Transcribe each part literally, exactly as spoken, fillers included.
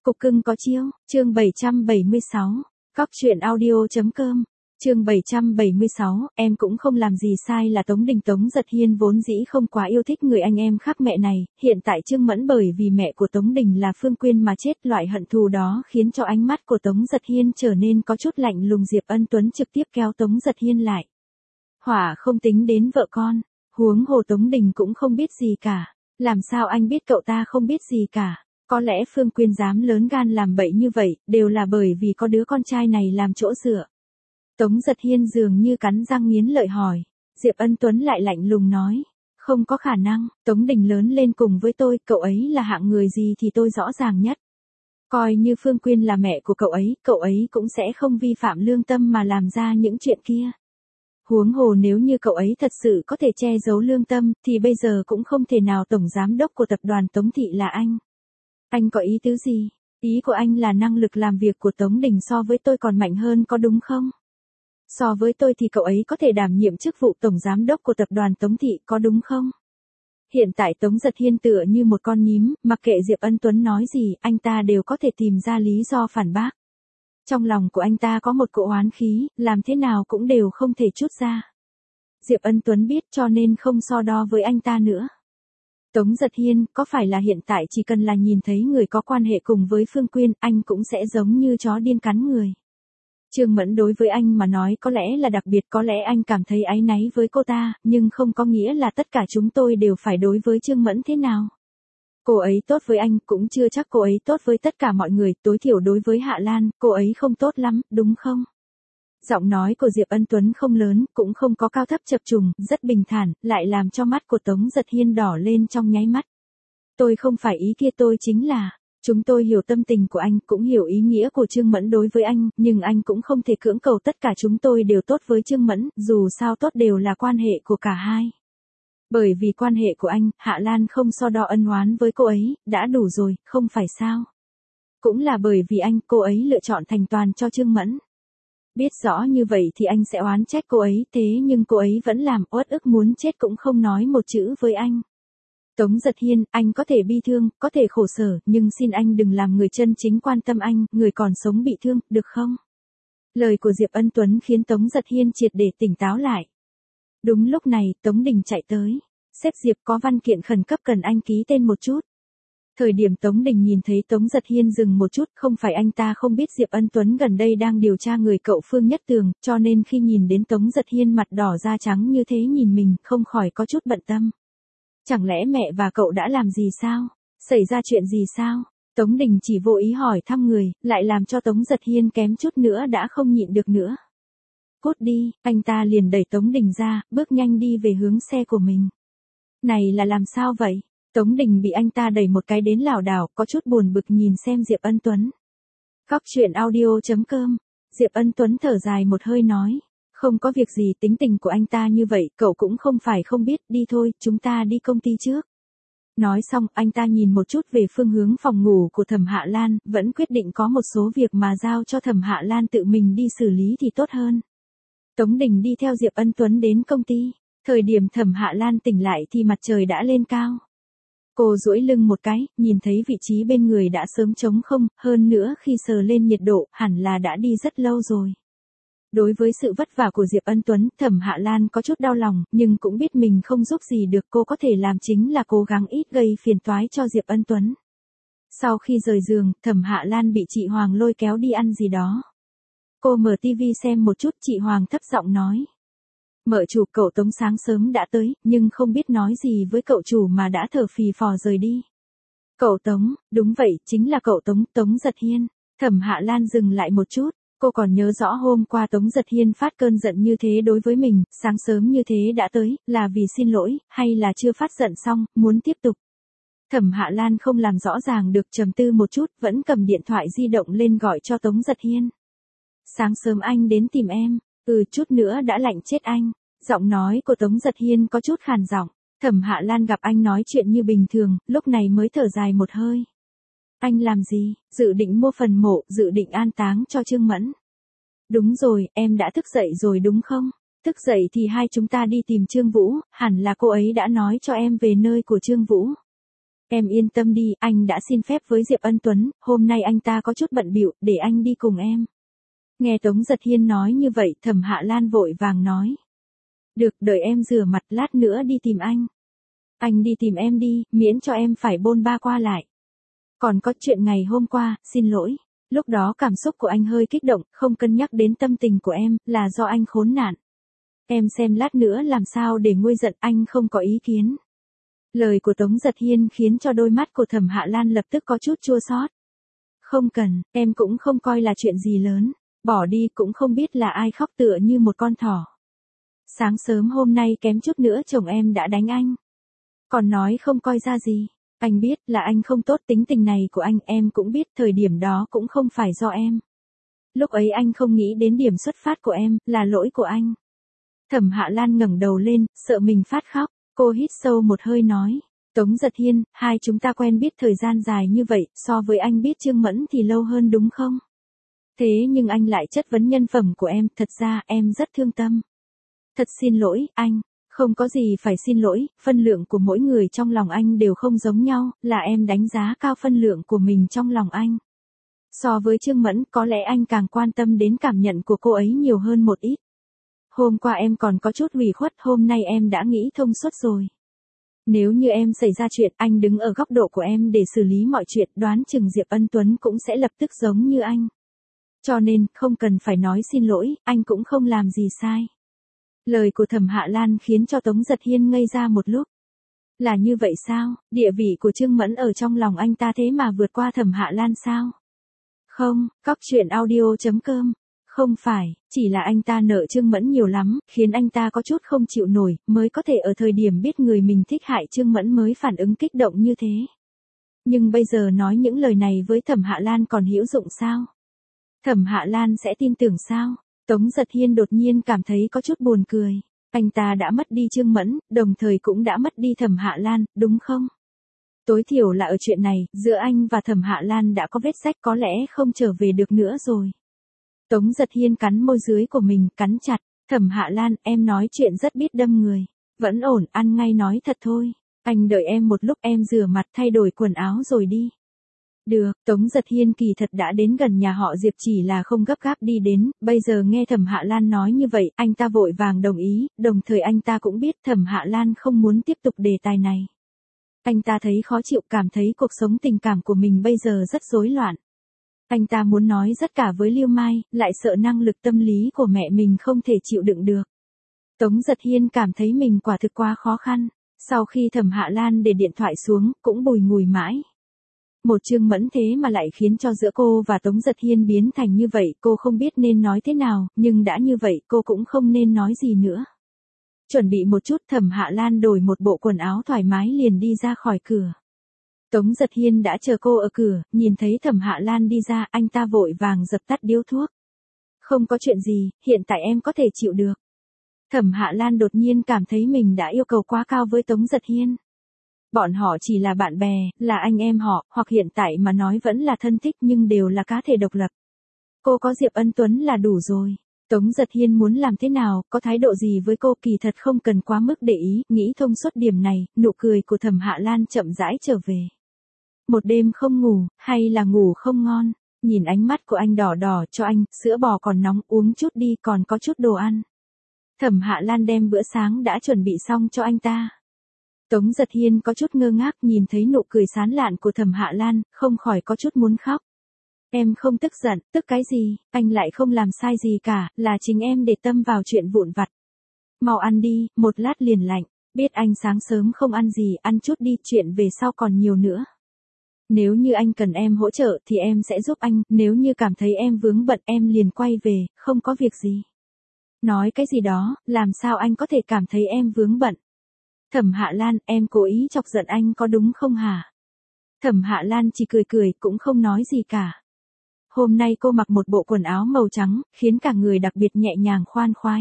Cục cưng có chiêu, chương bảy trăm bảy mươi sáu, Cóc truyện audio.com, chương bảy trăm bảy mươi sáu, em cũng không làm gì sai là Tống Đình Tống Giật Hiên vốn dĩ không quá yêu thích người anh em khác mẹ này, hiện tại Trương Mẫn bởi vì mẹ của Tống Đình là Phương Quyên mà chết, loại hận thù đó khiến cho ánh mắt của Tống Giật Hiên trở nên có chút lạnh lùng. Diệp Ân Tuấn trực tiếp kéo Tống Giật Hiên lại. Hỏa không tính đến vợ con, huống hồ Tống Đình cũng không biết gì cả, làm sao anh biết cậu ta không biết gì cả? Có lẽ Phương Quyên dám lớn gan làm bậy như vậy, đều là bởi vì có đứa con trai này làm chỗ dựa. Tống Giật Hiên dường như cắn răng nghiến lợi hỏi. Diệp Ân Tuấn lại lạnh lùng nói. Không có khả năng, Tống Đình lớn lên cùng với tôi, cậu ấy là hạng người gì thì tôi rõ ràng nhất. Coi như Phương Quyên là mẹ của cậu ấy, cậu ấy cũng sẽ không vi phạm lương tâm mà làm ra những chuyện kia. Huống hồ nếu như cậu ấy thật sự có thể che giấu lương tâm, thì bây giờ cũng không thể nào tổng giám đốc của tập đoàn Tống Thị là anh. Anh có ý tứ gì? Ý của anh là năng lực làm việc của Tống Đình so với tôi còn mạnh hơn có đúng không? So với tôi thì cậu ấy có thể đảm nhiệm chức vụ tổng giám đốc của tập đoàn Tống Thị có đúng không? Hiện tại Tống Giật Hiên tựa như một con nhím, mặc kệ Diệp Ân Tuấn nói gì, anh ta đều có thể tìm ra lý do phản bác. Trong lòng của anh ta có một cỗ oán khí, làm thế nào cũng đều không thể trút ra. Diệp Ân Tuấn biết cho nên không so đo với anh ta nữa. Tống Giật Hiên, có phải là hiện tại chỉ cần là nhìn thấy người có quan hệ cùng với Phương Quyên, anh cũng sẽ giống như chó điên cắn người. Trương Mẫn đối với anh mà nói có lẽ là đặc biệt, có lẽ anh cảm thấy áy náy với cô ta, nhưng không có nghĩa là tất cả chúng tôi đều phải đối với Trương Mẫn thế nào. Cô ấy tốt với anh, cũng chưa chắc cô ấy tốt với tất cả mọi người, tối thiểu đối với Hạ Lan, cô ấy không tốt lắm, đúng không? Giọng nói của Diệp Ân Tuấn không lớn, cũng không có cao thấp chập trùng, rất bình thản, lại làm cho mắt của Tống Giật Hiên đỏ lên trong nháy mắt. Tôi không phải ý kia, tôi chính là, chúng tôi hiểu tâm tình của anh, cũng hiểu ý nghĩa của Trương Mẫn đối với anh, nhưng anh cũng không thể cưỡng cầu tất cả chúng tôi đều tốt với Trương Mẫn, dù sao tốt đều là quan hệ của cả hai. Bởi vì quan hệ của anh, Hạ Lan không so đo ân oán với cô ấy, đã đủ rồi, không phải sao? Cũng là bởi vì anh, cô ấy lựa chọn thành toàn cho Trương Mẫn. Biết rõ như vậy thì anh sẽ oán trách cô ấy, thế nhưng cô ấy vẫn làm, uất ức muốn chết cũng không nói một chữ với anh. Tống Giật Hiên, anh có thể bi thương, có thể khổ sở, nhưng xin anh đừng làm người chân chính quan tâm anh, người còn sống bị thương, được không? Lời của Diệp Ân Tuấn khiến Tống Giật Hiên triệt để tỉnh táo lại. Đúng lúc này, Tống Đình chạy tới. Sếp Diệp, có văn kiện khẩn cấp cần anh ký tên một chút. Thời điểm Tống Đình nhìn thấy Tống Giật Hiên dừng một chút, không phải anh ta không biết Diệp Ân Tuấn gần đây đang điều tra người cậu Phương Nhất Tường, cho nên khi nhìn đến Tống Giật Hiên mặt đỏ da trắng như thế nhìn mình, không khỏi có chút bận tâm. Chẳng lẽ mẹ và cậu đã làm gì sao? Xảy ra chuyện gì sao? Tống Đình chỉ vô ý hỏi thăm người, lại làm cho Tống Giật Hiên kém chút nữa đã không nhịn được nữa. Cút đi, anh ta liền đẩy Tống Đình ra, bước nhanh đi về hướng xe của mình. Này là làm sao vậy? Tống Đình bị anh ta đẩy một cái đến lảo đảo, có chút buồn bực nhìn xem Diệp Ân Tuấn. Cóc truyện audio.com, Diệp Ân Tuấn thở dài một hơi nói. Không có việc gì, tính tình của anh ta như vậy, cậu cũng không phải không biết, đi thôi, chúng ta đi công ty trước. Nói xong, anh ta nhìn một chút về phương hướng phòng ngủ của Thẩm Hạ Lan, vẫn quyết định có một số việc mà giao cho Thẩm Hạ Lan tự mình đi xử lý thì tốt hơn. Tống Đình đi theo Diệp Ân Tuấn đến công ty, thời điểm Thẩm Hạ Lan tỉnh lại thì mặt trời đã lên cao. Cô duỗi lưng một cái, nhìn thấy vị trí bên người đã sớm trống không, hơn nữa khi sờ lên nhiệt độ, hẳn là đã đi rất lâu rồi. Đối với sự vất vả của Diệp Ân Tuấn, Thẩm Hạ Lan có chút đau lòng, nhưng cũng biết mình không giúp gì được, cô có thể làm chính là cố gắng ít gây phiền toái cho Diệp Ân Tuấn. Sau khi rời giường, Thẩm Hạ Lan bị chị Hoàng lôi kéo đi ăn gì đó. Cô mở tivi xem một chút, chị Hoàng thấp giọng nói. Mợ chủ, cậu Tống sáng sớm đã tới, nhưng không biết nói gì với cậu chủ mà đã thở phì phò rời đi. Cậu Tống, đúng vậy, chính là cậu Tống, Tống Giật Hiên. Thẩm Hạ Lan dừng lại một chút, cô còn nhớ rõ hôm qua Tống Giật Hiên phát cơn giận như thế đối với mình, sáng sớm như thế đã tới, là vì xin lỗi, hay là chưa phát giận xong, muốn tiếp tục. Thẩm Hạ Lan không làm rõ ràng được, trầm tư một chút, vẫn cầm điện thoại di động lên gọi cho Tống Giật Hiên. Sáng sớm anh đến tìm em, ừ chút nữa đã lạnh chết anh. Giọng nói của Tống Giật Hiên có chút khàn giọng. Thẩm Hạ Lan gặp anh nói chuyện như bình thường, lúc này mới thở dài một hơi. Anh làm gì? Dự định mua phần mộ, dự định an táng cho Trương Mẫn. Đúng rồi, em đã thức dậy rồi đúng không? Thức dậy thì hai chúng ta đi tìm Trương Vũ, hẳn là cô ấy đã nói cho em về nơi của Trương Vũ. Em yên tâm đi, anh đã xin phép với Diệp Ân Tuấn, hôm nay anh ta có chút bận bịu, để anh đi cùng em. Nghe Tống Giật Hiên nói như vậy, Thẩm Hạ Lan vội vàng nói. Được, đợi em rửa mặt lát nữa đi tìm anh. Anh đi tìm em đi, miễn cho em phải bôn ba qua lại. Còn có chuyện ngày hôm qua, xin lỗi. Lúc đó cảm xúc của anh hơi kích động, không cân nhắc đến tâm tình của em, là do anh khốn nạn. Em xem lát nữa làm sao để nguôi giận, anh không có ý kiến. Lời của Tống Giật Hiên khiến cho đôi mắt của Thẩm Hạ Lan lập tức có chút chua xót. Không cần, em cũng không coi là chuyện gì lớn. Bỏ đi cũng không biết là ai khóc tựa như một con thỏ. Sáng sớm hôm nay kém chút nữa chồng em đã đánh anh. Còn nói không coi ra gì. Anh biết là anh không tốt, tính tình này của anh em cũng biết, thời điểm đó cũng không phải do em. Lúc ấy anh không nghĩ đến điểm xuất phát của em, là lỗi của anh. Thẩm Hạ Lan ngẩng đầu lên, sợ mình phát khóc, cô hít sâu một hơi nói. Tống Giật Hiên, hai chúng ta quen biết thời gian dài như vậy, so với anh biết Trương Mẫn thì lâu hơn đúng không? Thế nhưng anh lại chất vấn nhân phẩm của em, thật ra em rất thương tâm. Thật xin lỗi, anh. Không có gì phải xin lỗi, phân lượng của mỗi người trong lòng anh đều không giống nhau, là em đánh giá cao phân lượng của mình trong lòng anh. So với Trương Mẫn, có lẽ anh càng quan tâm đến cảm nhận của cô ấy nhiều hơn một ít. Hôm qua em còn có chút ủy khuất, hôm nay em đã nghĩ thông suốt rồi. Nếu như em xảy ra chuyện, anh đứng ở góc độ của em để xử lý mọi chuyện, đoán chừng Diệp Ân Tuấn cũng sẽ lập tức giống như anh. Cho nên, không cần phải nói xin lỗi, anh cũng không làm gì sai. Lời của Thẩm Hạ Lan khiến cho Tống Giật Hiên ngây ra một lúc. Là như vậy sao, địa vị của Trương Mẫn ở trong lòng anh ta thế mà vượt qua Thẩm Hạ Lan sao? Không, cóc truyện audio chấm com. Không phải, chỉ là anh ta nợ Trương Mẫn nhiều lắm, khiến anh ta có chút không chịu nổi, mới có thể ở thời điểm biết người mình thích hại Trương Mẫn mới phản ứng kích động như thế. Nhưng bây giờ nói những lời này với Thẩm Hạ Lan còn hữu dụng sao? Thẩm Hạ Lan sẽ tin tưởng sao? Tống Giật Hiên đột nhiên cảm thấy có chút buồn cười. Anh ta đã mất đi Trương Mẫn, đồng thời cũng đã mất đi Thẩm Hạ Lan, đúng không? Tối thiểu là ở chuyện này, giữa anh và Thẩm Hạ Lan đã có vết rách, có lẽ không trở về được nữa rồi. Tống Giật Hiên cắn môi dưới của mình, cắn chặt. Thẩm Hạ Lan, em nói chuyện rất biết đâm người. Vẫn ổn, ăn ngay nói thật thôi. Anh đợi em một lúc, em rửa mặt thay đổi quần áo rồi đi. Được, Tống Giật Hiên kỳ thật đã đến gần nhà họ Diệp, chỉ là không gấp gáp đi đến, bây giờ nghe Thẩm Hạ Lan nói như vậy, anh ta vội vàng đồng ý, đồng thời anh ta cũng biết Thẩm Hạ Lan không muốn tiếp tục đề tài này. Anh ta thấy khó chịu, cảm thấy cuộc sống tình cảm của mình bây giờ rất rối loạn. Anh ta muốn nói tất cả với Lưu Mai, lại sợ năng lực tâm lý của mẹ mình không thể chịu đựng được. Tống Giật Hiên cảm thấy mình quả thực quá khó khăn, sau khi Thẩm Hạ Lan để điện thoại xuống, cũng bùi ngùi mãi. Một Trương Mẫn thế mà lại khiến cho giữa cô và Tống Giật Hiên biến thành như vậy, cô không biết nên nói thế nào, nhưng đã như vậy cô cũng không nên nói gì nữa. Chuẩn bị một chút, Thẩm Hạ Lan đổi một bộ quần áo thoải mái liền đi ra khỏi cửa. Tống Giật Hiên đã chờ cô ở cửa, nhìn thấy Thẩm Hạ Lan đi ra, anh ta vội vàng dập tắt điếu thuốc. Không có chuyện gì, hiện tại em có thể chịu được. Thẩm Hạ Lan đột nhiên cảm thấy mình đã yêu cầu quá cao với Tống Giật Hiên. Bọn họ chỉ là bạn bè, là anh em họ, hoặc hiện tại mà nói vẫn là thân thích nhưng đều là cá thể độc lập. Cô có Diệp Ân Tuấn là đủ rồi. Tống Giật Hiên muốn làm thế nào, có thái độ gì với cô kỳ thật không cần quá mức để ý, nghĩ thông suốt điểm này, nụ cười của Thẩm Hạ Lan chậm rãi trở về. Một đêm không ngủ, hay là ngủ không ngon, nhìn ánh mắt của anh đỏ đỏ, cho anh, sữa bò còn nóng, uống chút đi, còn có chút đồ ăn. Thẩm Hạ Lan đem bữa sáng đã chuẩn bị xong cho anh ta. Tống Giật Hiên có chút ngơ ngác nhìn thấy nụ cười sán lạn của Thẩm Hạ Lan, không khỏi có chút muốn khóc. Em không tức giận, tức cái gì, anh lại không làm sai gì cả, là chính em để tâm vào chuyện vụn vặt. Mau ăn đi, một lát liền lạnh, biết anh sáng sớm không ăn gì, ăn chút đi, chuyện về sau còn nhiều nữa. Nếu như anh cần em hỗ trợ thì em sẽ giúp anh, nếu như cảm thấy em vướng bận em liền quay về, không có việc gì. Nói cái gì đó, làm sao anh có thể cảm thấy em vướng bận? Thẩm Hạ Lan, em cố ý chọc giận anh có đúng không hả? Thẩm Hạ Lan chỉ cười cười, cũng không nói gì cả. Hôm nay cô mặc một bộ quần áo màu trắng, khiến cả người đặc biệt nhẹ nhàng khoan khoái.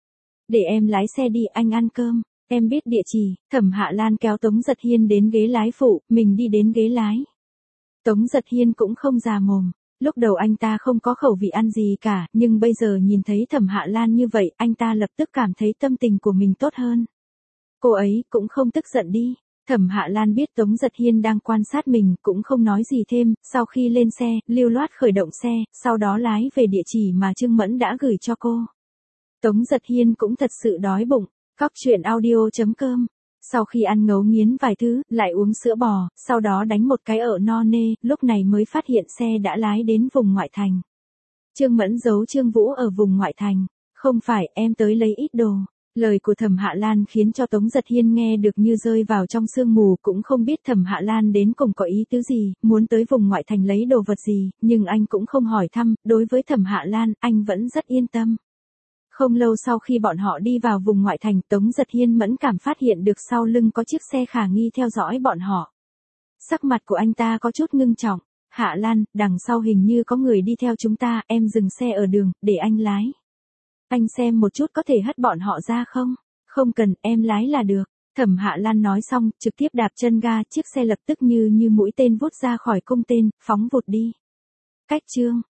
Để em lái xe đi, anh ăn cơm, em biết địa chỉ. Thẩm Hạ Lan kéo Tống Giật Hiên đến ghế lái phụ, mình đi đến ghế lái. Tống Giật Hiên cũng không già mồm. Lúc đầu anh ta không có khẩu vị ăn gì cả, nhưng bây giờ nhìn thấy Thẩm Hạ Lan như vậy, anh ta lập tức cảm thấy tâm tình của mình tốt hơn. Cô ấy cũng không tức giận đi. Thẩm Hạ Lan biết Tống Giật Hiên đang quan sát mình, cũng không nói gì thêm, sau khi lên xe, lưu loát khởi động xe, sau đó lái về địa chỉ mà Trương Mẫn đã gửi cho cô. Tống Giật Hiên cũng thật sự đói bụng, cóc truyện audio chấm com. Sau khi ăn ngấu nghiến vài thứ, lại uống sữa bò, sau đó đánh một cái ợ no nê, lúc này mới phát hiện xe đã lái đến vùng ngoại thành. Trương Mẫn giấu Trương Vũ ở vùng ngoại thành. Không phải, em tới lấy ít đồ. Lời của Thẩm Hạ Lan khiến cho Tống Giật Hiên nghe được như rơi vào trong sương mù, cũng không biết Thẩm Hạ Lan đến cùng có ý tứ gì, muốn tới vùng ngoại thành lấy đồ vật gì, nhưng anh cũng không hỏi thăm, đối với Thẩm Hạ Lan, anh vẫn rất yên tâm. Không lâu sau khi bọn họ đi vào vùng ngoại thành, Tống Giật Hiên mẫn cảm phát hiện được sau lưng có chiếc xe khả nghi theo dõi bọn họ. Sắc mặt của anh ta có chút ngưng trọng. Hạ Lan, đằng sau hình như có người đi theo chúng ta, em dừng xe ở đường, để anh lái. Anh xem một chút có thể hất bọn họ ra không? Không cần, em lái là được. Thẩm Hạ Lan nói xong, trực tiếp đạp chân ga, chiếc xe lập tức như như mũi tên vút ra khỏi cung tên, phóng vụt đi. Cách chương